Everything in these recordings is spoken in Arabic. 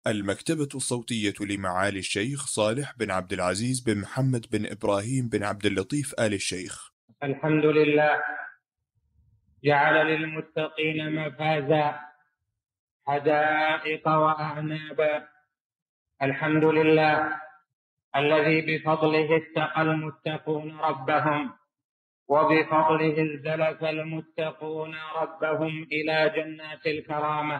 المكتبة الصوتية لمعالي الشيخ صالح بن عبد العزيز بن محمد بن إبراهيم بن عبد اللطيف آل الشيخ. الحمد لله جعل للمتقين مفازا حدائق وأعنابا. الحمد لله الذي بفضله اتقى المتقون ربهم، وبفضله انزلف المتقون ربهم إلى جنات الكرامة.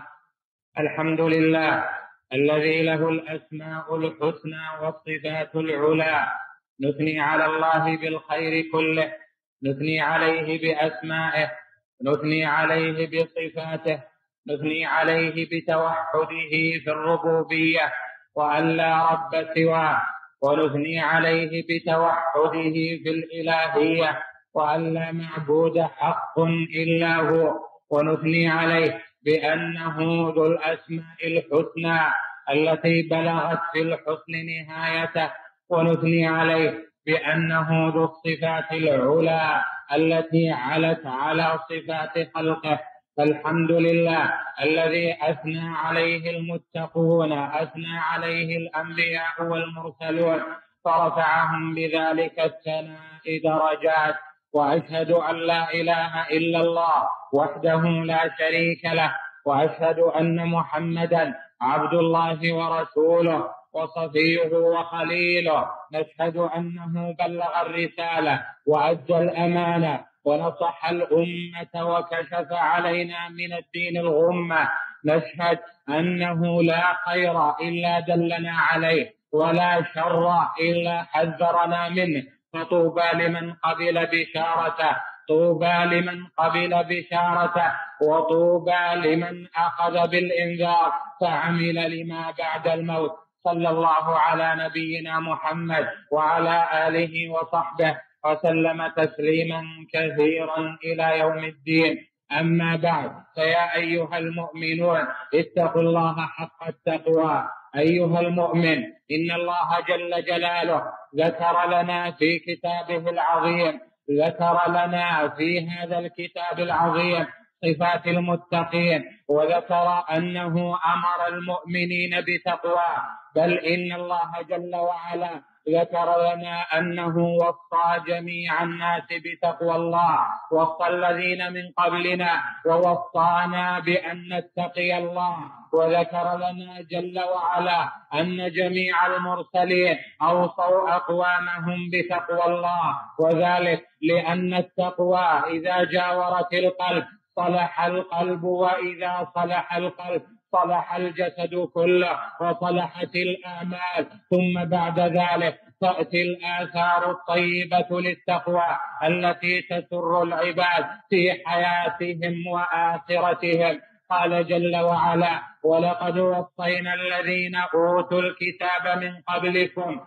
الحمد لله الذي له الأسماء الحسنى والصفات العلى. نثني على الله بالخير كله، نثني عليه بأسمائه، نثني عليه بصفاته، نثني عليه بتوحده في الربوبية وأن لا رب سواه، ونثني عليه بتوحده في الإلهية وأن لا معبود حق إلا هو، ونثني عليه بأنه ذو الأسماء الحسنى التي بلغت في الحسن نهايته، ونثني عليه بأنه ذو الصفات العلى التي علت على صفات خلقه. فالحمد لله الذي أثنى عليه المتقون، أثنى عليه الأنبياء والمرسلون، فرفعهم بذلك الثناء درجات. وأشهد أن لا إله إلا الله وحده لا شريك له، وأشهد أن محمدا عبد الله ورسوله وصفيه وخليله. نشهد أنه بلغ الرسالة وأدى الأمانة ونصح الأمة وكشف علينا من الدين الغمة. نشهد أنه لا خير إلا دلنا عليه، ولا شر إلا حذرنا منه. فطوبى لمن قبل بشارته، طوبى لمن قبل بشارته، وطوبى لمن أخذ بالإنذار فعمل لما بعد الموت. صلى الله على نبينا محمد وعلى آله وصحبه وسلم تسليما كثيرا إلى يوم الدين. أما بعد، فيا أيها المؤمنون اتقوا الله حق التقوى. أيها المؤمن، إن الله جل جلاله ذكر لنا في كتابه العظيم، ذكر لنا في هذا الكتاب العظيم صفات المتقين، وذكر أنه أمر المؤمنين بتقواه. بل إن الله جل وعلا ذكر لنا أنه وصى جميع الناس بتقوى الله، وصى الذين من قبلنا ووصانا بأن نتقي الله. وذكر لنا جل وعلا أن جميع المرسلين أوصوا أقوامهم بتقوى الله، وذلك لأن التقوى إذا جاورت القلب صلح القلب، وإذا صلح القلب صلح الجسد كله وصلحت الأعمال. ثم بعد ذلك تأتي الآثار الطيبة للتقوى التي تسر العباد في حياتهم وآخرتهم. قال جل وعلا: ولقد وصينا الذين أوتوا الكتاب من قبلكم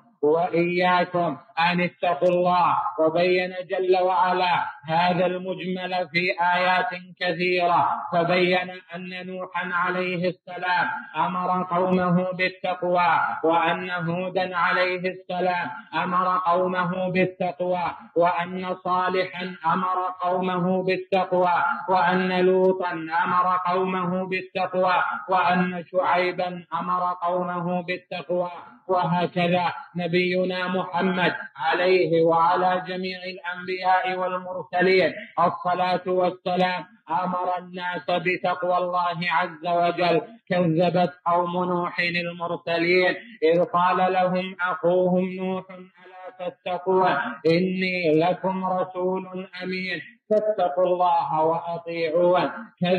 وإياكم أن اتقوا الله. وبين جل وعلا هذا المجمل في آيات كثيرة، فبين أن نوحا عليه السلام أمر قومه بالتقوى، وأن هودا عليه السلام أمر قومه بالتقوى، وأن صالحا أمر قومه بالتقوى، وأن لوطا أمر قومه بالتقوى، وأن شعيبا أمر قومه بالتقوى. وهكذا نبينا محمد عليه وعلى جميع الأنبياء والمرسلين الصلاة والسلام أمر الناس بتقوى الله عز وجل. كذبت قوم نوح المرسلين إذ قال لهم أخوهم نوح: ألا تتقون إني لكم رسول أمين فاتقوا الله وأطيعون.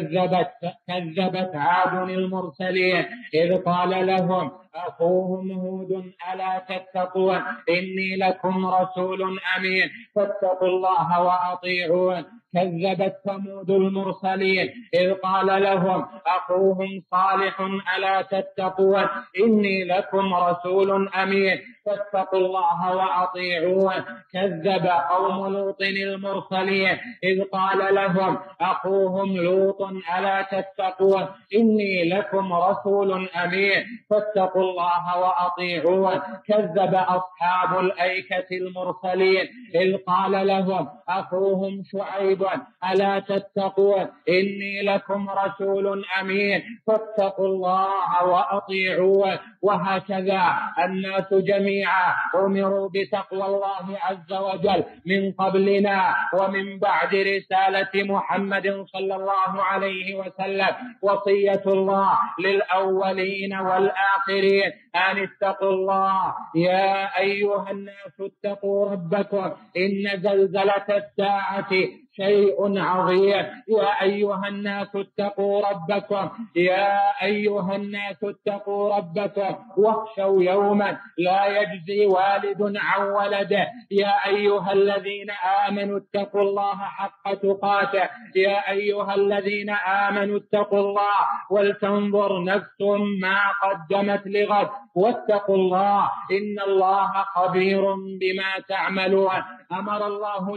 كذبت عاد المرسلين إذ قال لهم أخوهم هود: ألا تتقون إني لكم رسول أمين فاتقوا الله وأطيعون. كذبت ثمود المرسلين إذ قال لهم أخوهم صالح: ألا تتقون إني لكم رسول أمين فاتقوا الله وأطيعون. كذب قوم لوط المرسلين إذ قال لهم أخوهم لوط: ألا تتقون إني لكم رسول أمين فاتقوا فاتقوا الله وأطيعون. كذب أصحاب الأيكة المرسلين إذ قال لهم أخوهم شعيب ألا تتقون إني لكم رسول أمين فاتقوا الله وأطيعون. وهكذا الناس جميعا أمروا بتقوى الله عز وجل من قبلنا ومن بعد رسالة محمد صلى الله عليه وسلم. وصية الله للأولين والآخرين أن اتقوا الله. يا أيها الناس اتقوا ربكم إن زلزلة الساعة شيء عظيم. يا أيها الناس اتقوا ربكم. يا أيها الناس اتقوا ربكم واخشوا يوما لا يجزي والد عن ولده. يا أيها الذين آمنوا اتقوا الله حق تقاته. يا أيها الذين آمنوا اتقوا الله ولتنظر نفس ما قدمت لغد واتقوا الله إن الله خبير بما تعملون. أمر الله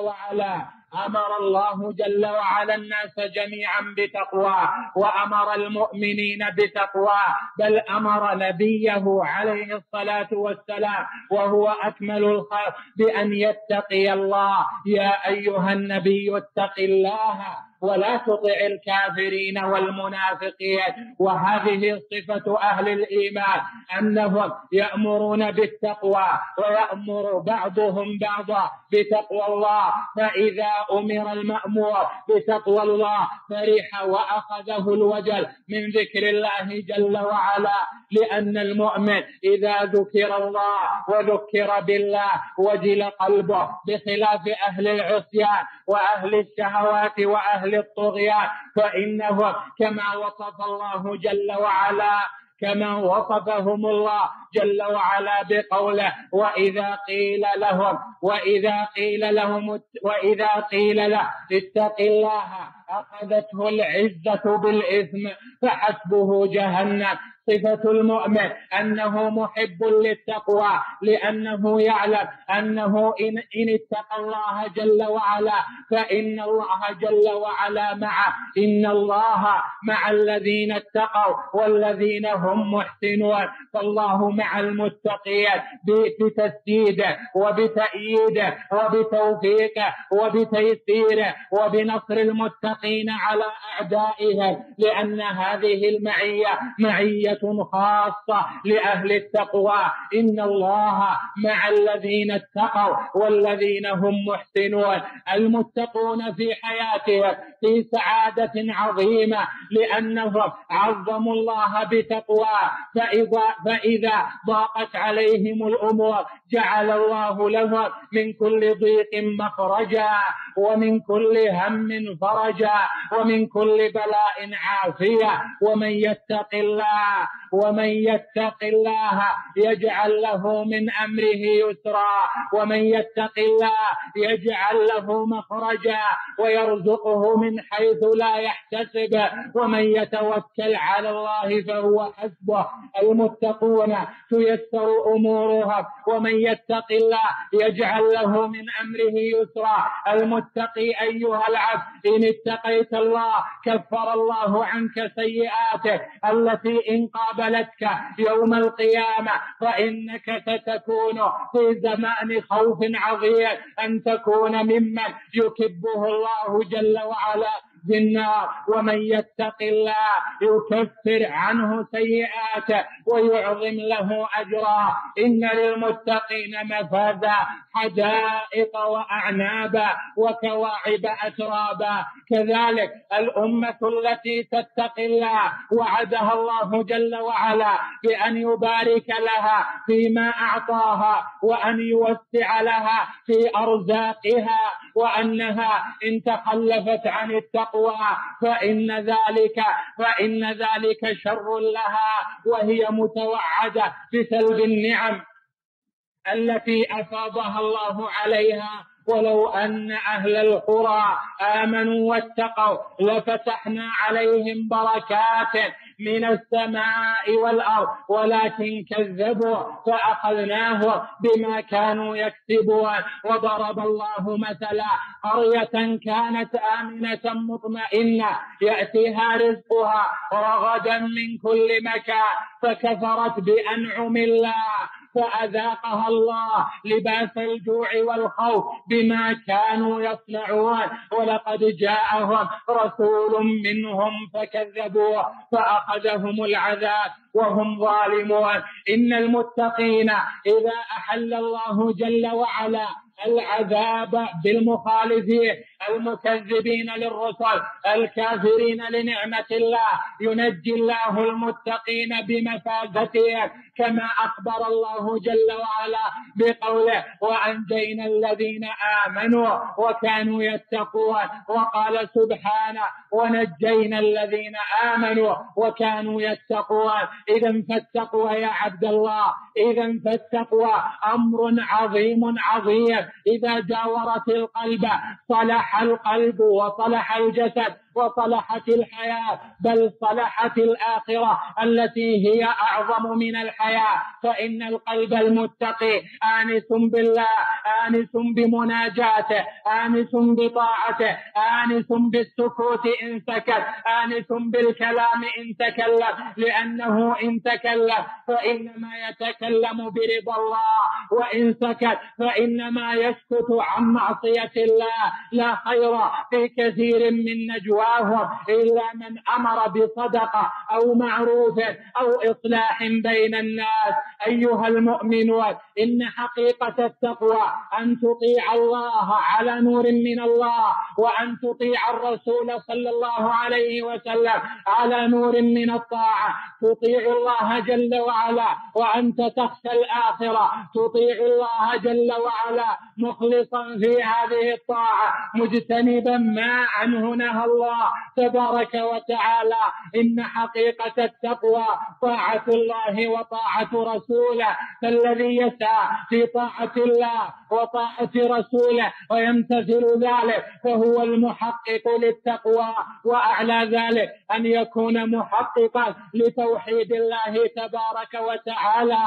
جل وعلا الناس جميعا بتقواه وأمر المؤمنين بتقواه، بل أمر نبيه عليه الصلاة والسلام وهو أكمل الخلق بأن يتقي الله. يا أيها النبي اتق الله ولا تطع الكافرين والمنافقين. وهذه صفة أهل الإيمان أنهم يأمرون بالتقوى ويأمر بعضهم بعضا بتقوى الله. فإذا أمر المأمور بتقوى الله فرح وأخذه الوجل من ذكر الله جل وعلا، لأن المؤمن إذا ذكر الله وذكر بالله وجل قلبه، بخلاف أهل العصيان وأهل الشهوات وأهل الطغيان فإنه كما وصفهم الله جل وعلا بقوله وإذا قيل له اتق الله أخذته العزة بالإثم فحسبه جهنم. صفة المؤمن أنه محب للتقوى لأنه يعلم أنه إن اتقى الله جل وعلا فإن الله جل وعلا معه. إن الله مع الذين اتقوا والذين هم محسنون. فالله مع المتقين بتسديده وبتأييده وبتوفيقه وبتيسيره وبنصر المتقين على أعدائهم، لأن هذه المعية معية خاصة لأهل التقوى. إن الله مع الذين اتقوا والذين هم محسنون. المتقون في حياتهم في سعادة عظيمة لأنهم عظموا الله بتقوى. فإذا ضاقت عليهم الأمور جعل الله لهم من كل ضيق مخرجا ومن كل هم فرجا ومن كل بلاء عافية. ومن يتق الله يجعل له من أمره يسرا ومن يتق الله يجعل له مخرجا ويرزقه من حيث لا يحتسب ومن يتوكل على الله فهو حسبه. المتقون تيسر أمورهم. ومن يتق الله يجعل له من أمره يسرا. المتقي أيها العبد إن اتقيت الله كفر الله عنك سيئاتك التي إن قابلتك يوم القيامة، فإنك ستكون في زمان خوف عظيم أن تكون ممن يكبه الله جل وعلا في النار. ومن يتق الله يكفر عنه سيئاته ويعظم له أجرا. إن للمتقين مفازا حدائق وأعنابا وكواعب أترابا. كذلك الأمة التي تتقي الله وعدها الله جل وعلا بأن يبارك لها فيما أعطاها وأن يوسع لها في أرزاقها، وأنها إن تخلفت عن التقوى فإن ذلك شر لها، وهي متوعدة بسلب النعم التي أفاضها الله عليها. ولو أن أهل القرى آمنوا واتقوا لفتحنا عليهم بركات من السماء والأرض ولكن كذبوا فأخذناهم بما كانوا يكسبون. وضرب الله مثلا قرية كانت آمنة مطمئنة يأتيها رزقها رغدا من كل مكان فكفرت بأنعم الله فأذاقها الله لباس الجوع والخوف بما كانوا يصنعون. ولقد جاءهم رسول منهم فكذبوه فأخذهم العذاب وهم ظالمون. إن المتقين إذا أحل الله جل وعلا العذاب بالمخالفين المكذبين للرسل الكافرين لنعمة الله ينجي الله المتقين بمفازتهم كما أخبر الله جل وعلا بقوله وأنجينا الذين آمنوا وكانوا يتقون. وقال سبحانه ونجينا الذين آمنوا وكانوا يتقون. إذا فالتقوى يا عبد الله إذا فالتقوى أمر عظيم عظيم إذا جاورت القلب صلح القلب وصلح الجسد وصلحت الحياة بل صلحت الآخرة التي هي أعظم من الحياة. فإن القلب المتقي آنس بالله آنس بمناجاته آنس بطاعته آنس بالسكوت إن سكت آنس بالكلام إن تكلم لأنه إن تكلم فإنما يتكلم برضا الله وإن سكت فإنما يسكت عن معصية الله. لا خير في كثير من نجواهم إلا من أمر بصدقة أو معروف أو إصلاح بين الناس. أيها المؤمنون إن حقيقة التقوى أن تطيع الله على نور من الله وأن تطيع الرسول صلى الله عليه وسلم على نور من الطاعة. تطيع الله جل وعلا وأنت تخشى الآخرة تطيع الله جل وعلا مخلصا في هذه الطاعة مجتنبا ما عنه نهى الله تبارك وتعالى. إن حقيقة التقوى طاعة الله وطاعة رسوله فالذي يسعى في طاعة الله وطاعة رسوله ويمتثل ذلك فهو المحقق للتقوى. وأعلى ذلك أن يكون محققا لتوحيد الله تبارك وتعالى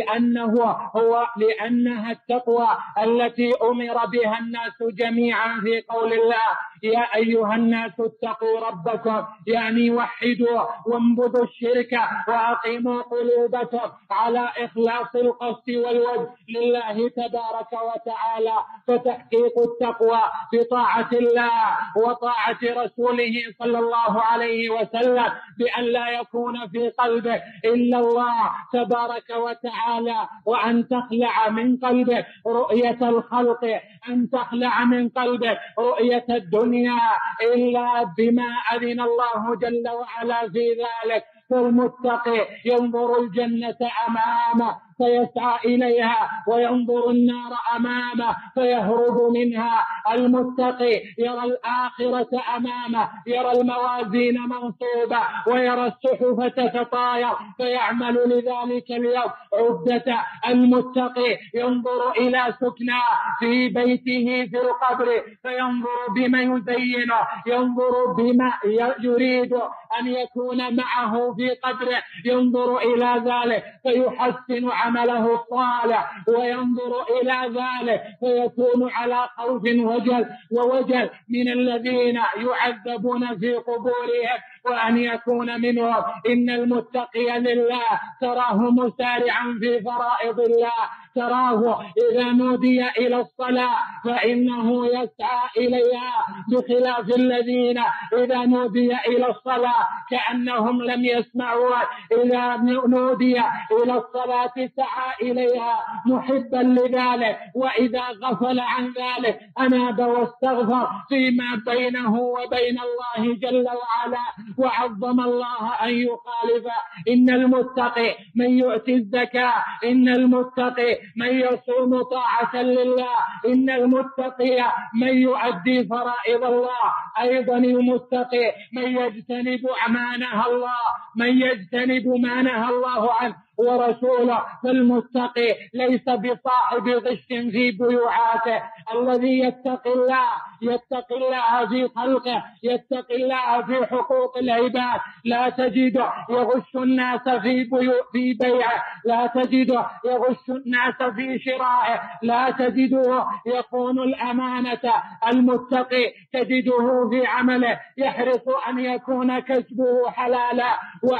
لأنها التقوى التي أمر بها الناس جميعا في قول الله يا أيها الناس اتقوا ربكم يعني وحدوا وانبذوا الشرك وأقيموا قلوبكم على إخلاص القصد والوجه لله تبارك وتعالى. فتحقيق التقوى بطاعة الله وطاعة رسوله صلى الله عليه وسلم بأن لا يكون في قلبه إلا الله تبارك وتعالى وأن تخلع من قلبه رؤية الخلق أن تخلع من قلبه رؤية الدنيا إلا بما أذن الله جل وعلا في ذلك. فالمتقي ينظر الجنة أمامه فيسعى إليها وينظر النار أمامه فيهرب منها. المتقي يرى الآخرة أمامه يرى الموازين منصوبة ويرى الصحف تتطاير فيعمل لذلك اليوم عدة. المتقي ينظر إلى سكنى في بيته في القبر فينظر بما يزينه ينظر بما يريد أن يكون معه في قبره ينظر إلى ذلك فيحسن عمله الصالح وينظر إلى ذلك فيكون على خوف ووجل من الذين يعذبون في قبورهم وأن يكون منهم. إن المتقي لله تراه مسارعا في فرائض الله تراه إذا نودي إلى الصلاة فإنه يسعى إليها بخلاف الذين إذا نودي إلى الصلاة كأنهم لم يسمعوا إذا نودي إلى الصلاة سعى إليها محبا لذلك وإذا غفل عن ذلك أناب واستغفر فيما بينه وبين الله جل وعلا وعظم الله أن يخالف. إن المتقي من يؤتي الزكاة إن المتقي من يصوم طاعة لله إن المتقي من يؤدي فرائض الله. أيضا المتقي من يجتنب ما نهى الله من يجتنب ما نهى الله عنه ورسوله. فالمتقي ليس بصاحب غش في بيوعاته. الذي يتقي الله في خلقه، يتقي الله في حقوق العباد، لا تجده يغش الناس في بيعه، لا تجده يغش الناس في شرائه، لا تجده يخون الأمانة. المتقي تجده في عمله يحرص أن يكون كسبه حلالا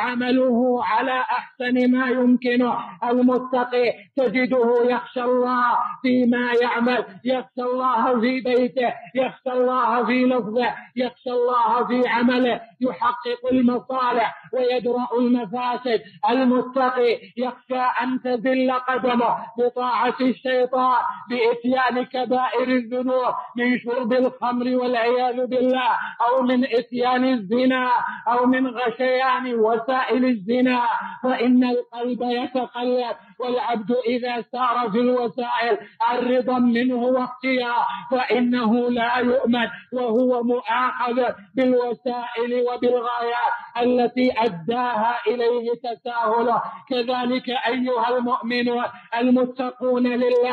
وعمله على أحسن ما يمكنه. المتقي تجده يخشى الله فيما يعمل، يخشى الله في بيته، يخشى الله في لفظه، يخشى الله في عمله، يحقق المصالح ويدرأ المفاسد. المتقي يخشى أن تزل قدمه بطاعة الشيطان، بإتيان كبائر الذنوب من شرب الخمر والعياذ بالله، أو من إتيان الزنا، أو من غشيان وسائل الزنا. فإن القلب يتقلب، والعبد إذا سار في الوسائل الرضا منه واختيار فإنه لا يؤمن، وهو مؤاخذ بالوسائل وبالغايات التي أداها إليه تساهله. كذلك أيها المؤمنون المتقون لله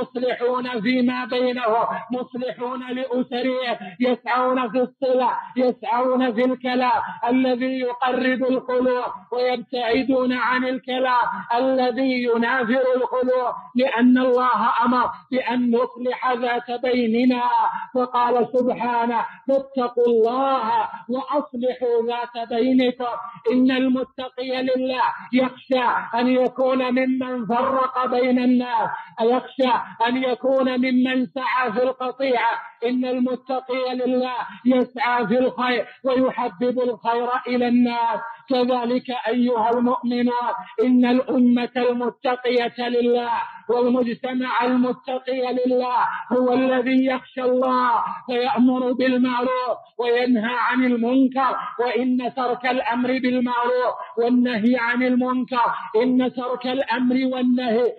مصلحون فيما بينهم، مصلحون لأسرهم، يسعون في الصلة، يسعون في الكلام الذي يقرب القلوب، ويبتعدون عن الكلام الذي ينافر القلوب، لأن الله أمر بأن نصلح ذات بيننا. وقال سبحانه: فاتقوا الله وأصلحوا ذات بينكم. إن المتقي لله يخشى أن يكون ممن فرق بين الناس، يخشى أن يكون ممن سعى في القطيعة. إن المتقي لله يسعى في الخير ويحبب الخير إلى الناس. كذلك أيها المؤمنون إن الأمة المتقية لله والمجتمع المتقي لله هو الذي يخشى الله فيأمر بالمعروف وينهى عن المنكر. وإن ترك الأمر بالمعروف والنهي عن المنكر، إن ترك الأمر والنهي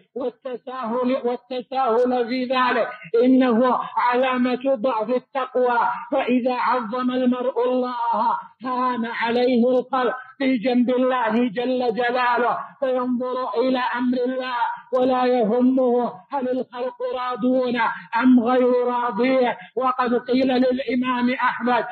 والتساهل في ذلك إنه علامة ضعف التقوى. فإذا عظم المرء الله هان عليه القلب في جنب الله جل جلاله، فينظر إلى أمر الله ولا يهمه هل الخلق راضون أم غير راضين. وقد قيل للإمام أحمد: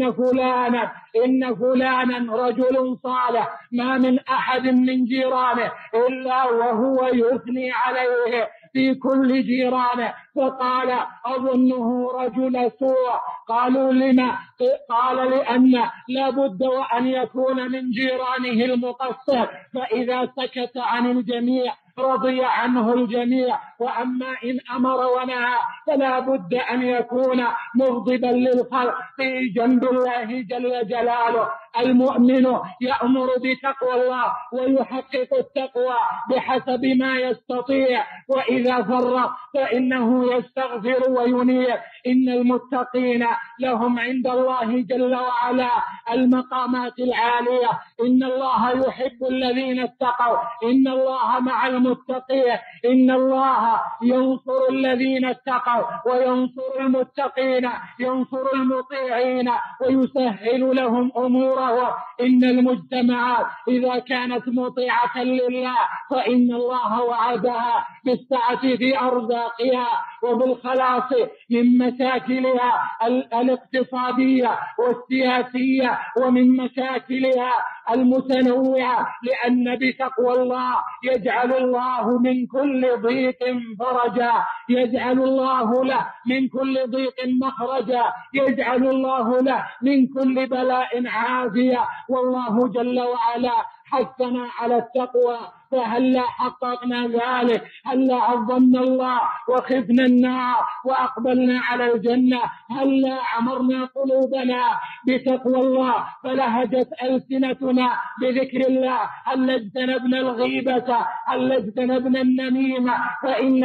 إن فلانا رجل صالح، ما من أحد من جيرانه إلا وهو يثني عليه في كل جيرانه. فقال: أظنه رجل سوء. قالوا: لما؟ قال: لأن لا بد وأن يكون من جيرانه المقصر، فإذا سكت عن الجميع رضي عنه الجميع، وأما إن أمر ونهى فلا بد أن يكون مغضبا للخلق في جنب الله جل جلاله. المؤمن يأمر بتقوى الله ويحقق التقوى بحسب ما يستطيع، وإذا فرط فإنه يستغفر وينيب. إن المتقين لهم عند الله جل وعلا المقامات العالية. إن الله يحب الذين اتقوا، إن الله مع المتقين، إن الله ينصر الذين اتقوا وينصر المتقين، ينصر المطيعين ويسهل لهم أمورهم. إن المجتمعات إذا كانت مطيعة لله فإن الله وعدها بالسعة في أرزاقها وبالخلاص من مشاكلها الاقتصادية والسياسية ومن مشاكلها المتنوعة، لأن بتقوى الله يجعل الله من كل ضيق فرجا، يجعل الله له من كل ضيق مخرجا، يجعل الله له من كل بلاء عافية. والله جل وعلا حثنا على التقوى، فهلا حققنا ذلك؟ هلا عظمنا الله وخفنا النار وأقبلنا على الجنة؟ هلا عمرنا قلوبنا بتقوى الله فلهجت ألسنتنا بذكر الله؟ هلا اجتنبنا الغيبة؟ هلا اجتنبنا النميمة؟ فإن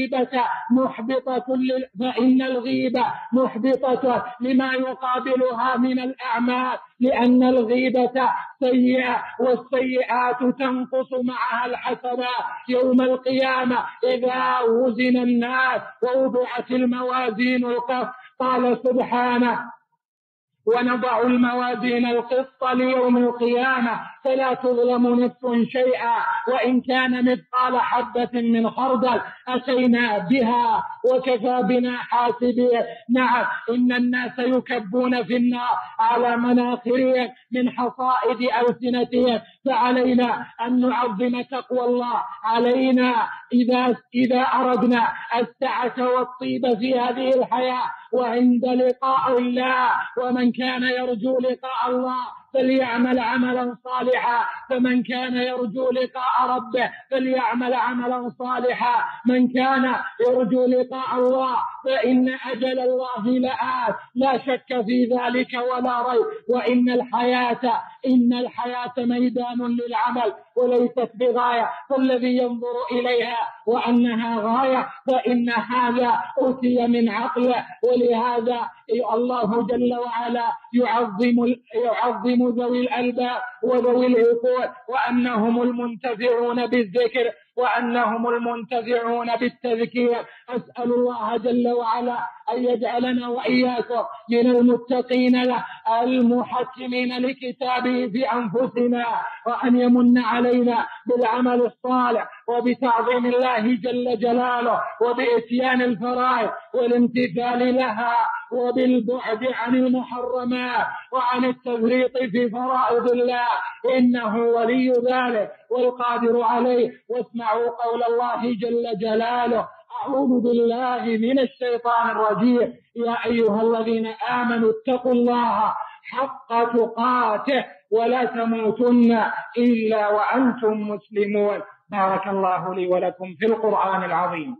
الغيبة محبطة لما يقابلها من الأعمال، لأن الغيبة سيئة والسيئات تنقص معها الحسنات يوم القيامة إذا وزن الناس ووضعت الموازين القسط. قال سبحانه: ونضع الموازين القسط ليوم القيامة فلا تظلم نفس شيئا وإن كان مثقال حبة من خردل أتينا بها وكفى بنا حاسبين. نعم، إن الناس يكبون في النار على مناخرهم من حصائد ألسنتهم، فعلينا أن نعظم تقوى الله. علينا إذا أردنا السعة والطيب في هذه الحياة وعند لقاء الله. ومن كان يرجو لقاء الله فليعمل عملا صالحا، فمن كان يرجو لقاء ربه فليعمل عملا صالحا. من كان يرجو لقاء الله فإن أجل الله لآت، لا شك في ذلك ولا ريب. وإن الحياة ميدان للعمل وليست بغاية، فالذي ينظر إليها وأنها غاية فإن هذا أوتي من عقله. ولهذا الله جل وعلا يعظم ذوي الألباب وذوي العقول، وأنهم المنتفعون بالذكر وأنهم المنتفعون بالتذكير. أسأل الله جل وعلا أن يجعلنا وإياكم من المتقين له المحكمين لكتابه في أنفسنا، وأن يمن علينا بالعمل الصالح وبتعظيم الله جل جلاله وبإتيان الفرائض والامتثال لها وبالبعد عن المحرمات وعن التفريط في فرائض الله، إنه ولي ذلك والقادر عليه. واسمعوا قول الله جل جلاله: أعوذ بالله من الشيطان الرجيم. يا أيها الذين آمنوا اتقوا الله حق تقاته ولا تموتن إلا وأنتم مسلمون. بارك الله لي ولكم في القرآن العظيم،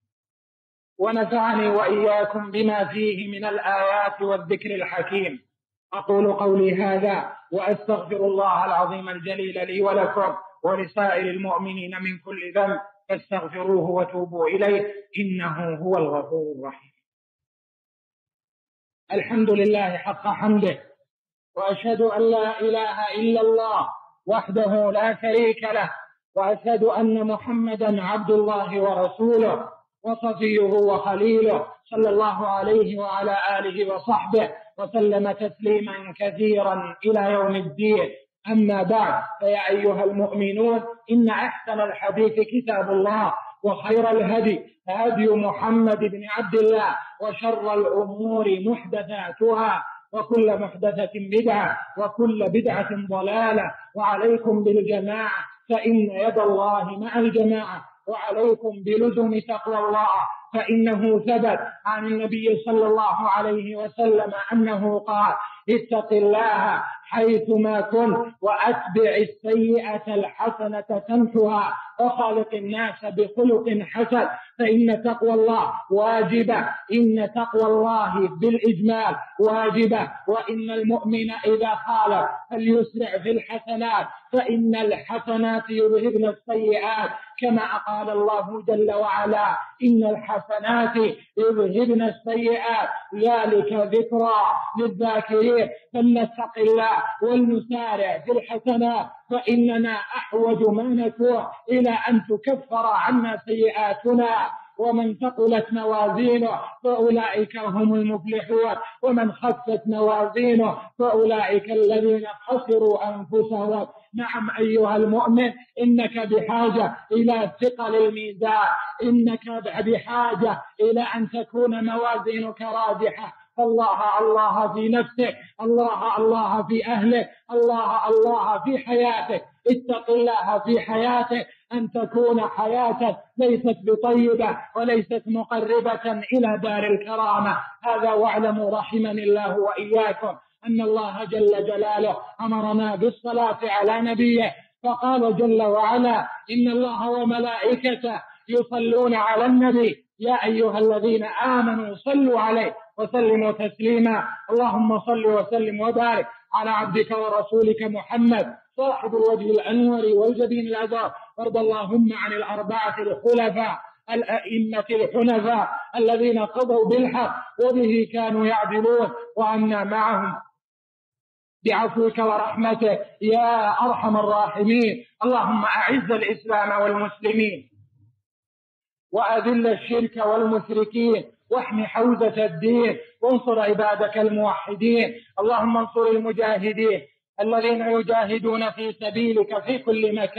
ونفعني وإياكم بما فيه من الآيات والذكر الحكيم. أقول قولي هذا وأستغفر الله العظيم الجليل لي ولكم ولسائر المؤمنين من كل ذنب، فاستغفروه وتوبوا إليه إنه هو الغفور الرحيم. الحمد لله حق حمده، وأشهد أن لا إله إلا الله وحده لا شريك له، وأشهد أن محمدا عبد الله ورسوله وصفيه وخليله، صلى الله عليه وعلى آله وصحبه وسلم تسليما كثيرا إلى يوم الدين. أما بعد، فيا أيها المؤمنون، إن أحسن الحديث كتاب الله، وخير الهدي هدي محمد بن عبد الله، وشر الأمور محدثاتها، وكل محدثة بدعة، وكل بدعة ضلالة. وعليكم بالجماعة فإن يد الله مع الجماعة، وعليكم بلزم تقوى الله، فإنه ثبت عن النبي صلى الله عليه وسلم أنه قال: اتق الله حيثما كنت وأتبع السيئة الحسنة تمحها وخالق الناس بخلق حسن. فإن تقوى الله واجبة، إن تقوى الله بالإجمال واجبة. وإن المؤمن إذا خالف فليسرع في الحسنات، فإن الحسنات يذهبن السيئات، كما قال الله جل وعلا: إن الحسنات يذهبن السيئات ذلك ذكرى للذاكرين. فلنتق الله ولنسارع في الحسنات، فإننا أحوج ما نكون إلى أن تكفر عنا سيئاتنا. ومن ثقلت موازينه فأولئك هم المفلحون، ومن خفت موازينه فأولئك الذين خسروا أنفسهم. نعم أيها المؤمن، إنك بحاجة إلى ثقل الميزان، إنك بحاجة إلى أن تكون موازينك راجحة. الله الله في نفسك، الله الله في أهلك، الله الله في حياتك. اتق الله في حياتك، أن تكون حياتك ليست بطيبة وليست مقربة إلى دار الكرامة. هذا واعلموا رحمني الله وإياكم أن الله جل جلاله أمرنا بالصلاة على نبيه، فقال جل وعلا: إن الله وملائكته يصلون على النبي يا أيها الذين آمنوا صلوا عليه وسلموا تسليما. اللهم صل وسلم وبارك على عبدك ورسولك محمد صاحب الوجه الأنور والجبين الأزهر، وارض اللهم عن الأربعة الخلفاء الأئمة الحنفاء الذين قضوا بالحق وبه كانوا يعدلون، وعنا معهم بعفوك ورحمتك يا أرحم الراحمين. اللهم أعز الإسلام والمسلمين، وأذل الشرك والمشركين، واحمي حوزة الدين، وانصر عبادك الموحدين. اللهم انصر المجاهدين الذين يجاهدون في سبيلك في كل مكان،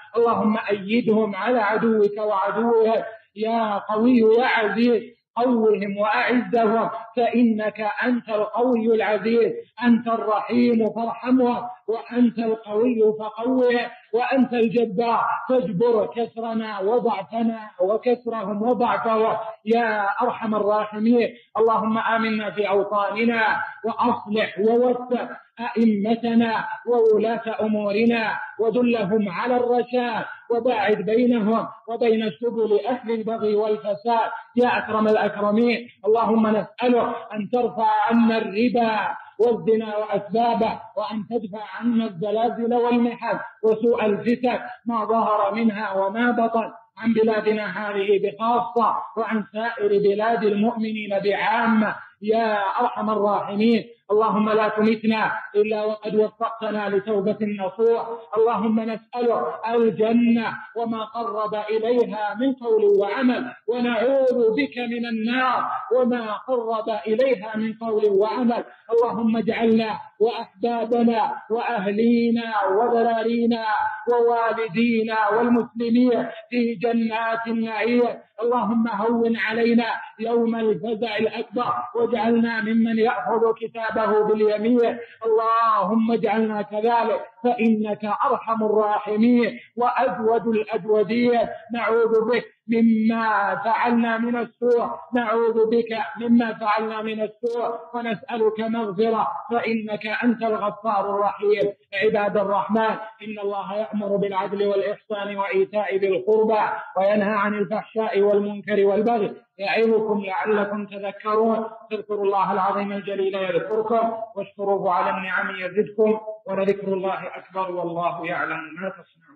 اللهم أيدهم على عدوك وعدوهم يا قوي يا عزيز، قوهم وأعزهم، فإنك أنت القوي العزيز، أنت الرحيم فارحمهم، وأنت القوي فقوه، وأنت الجبار فاجبر كسرنا وضعفنا وكسرهم وضعفهم يا أرحم الراحمين. اللهم آمنا في أوطاننا وأصلح ووفق أئمتنا وولاة أمورنا ودلهم على الرشاد، وباعد بينهم وبين سبل أهل البغي والفساد يا أكرم الأكرمين. اللهم نسألك أن ترفع عنا الربا والزنا وأسبابه، وأن تدفع عنا الزلازل والمحن وسوء الفتن ما ظهر منها وما بطن عن بلادنا هذه بخاصة، وعن سائر بلاد المؤمنين بعامة يا أرحم الراحمين. اللهم لا تمتنا إلا وقد وفقتنا لتوبة نصوح. اللهم نسألك الجنة وما قرب إليها من قول وعمل، ونعوذ بك من النار وما قرب إليها من قول وعمل. اللهم اجعلنا وأحبابنا وأهلينا وذرارينا ووالدينا والمسلمين في جنات النعيم. اللهم هون علينا يوم الفزع الأكبر، واجعلنا ممن يأخذ كتابه باليمين. اللهم اجعلنا كذلك، فإنك أرحم الراحمين وأجود الأجودين. نعوذ بك مما فعلنا من السوء، نعوذ بك مما فعلنا من السوء، ونسألك مغفرة، فإنك أنت الغفار الرحيم. عباد الرحمن، إن الله يأمر بالعدل والإحسان وإيتاء ذي القربى، وينهى عن الفحشاء والمنكر والبغي، يعظكم لعلكم تذكرون. اذكروا الله العظيم الجليل يذكركم، واشكروه على النعم يزدكم، ولذكر الله أكبر، والله يعلم ما تصنعون.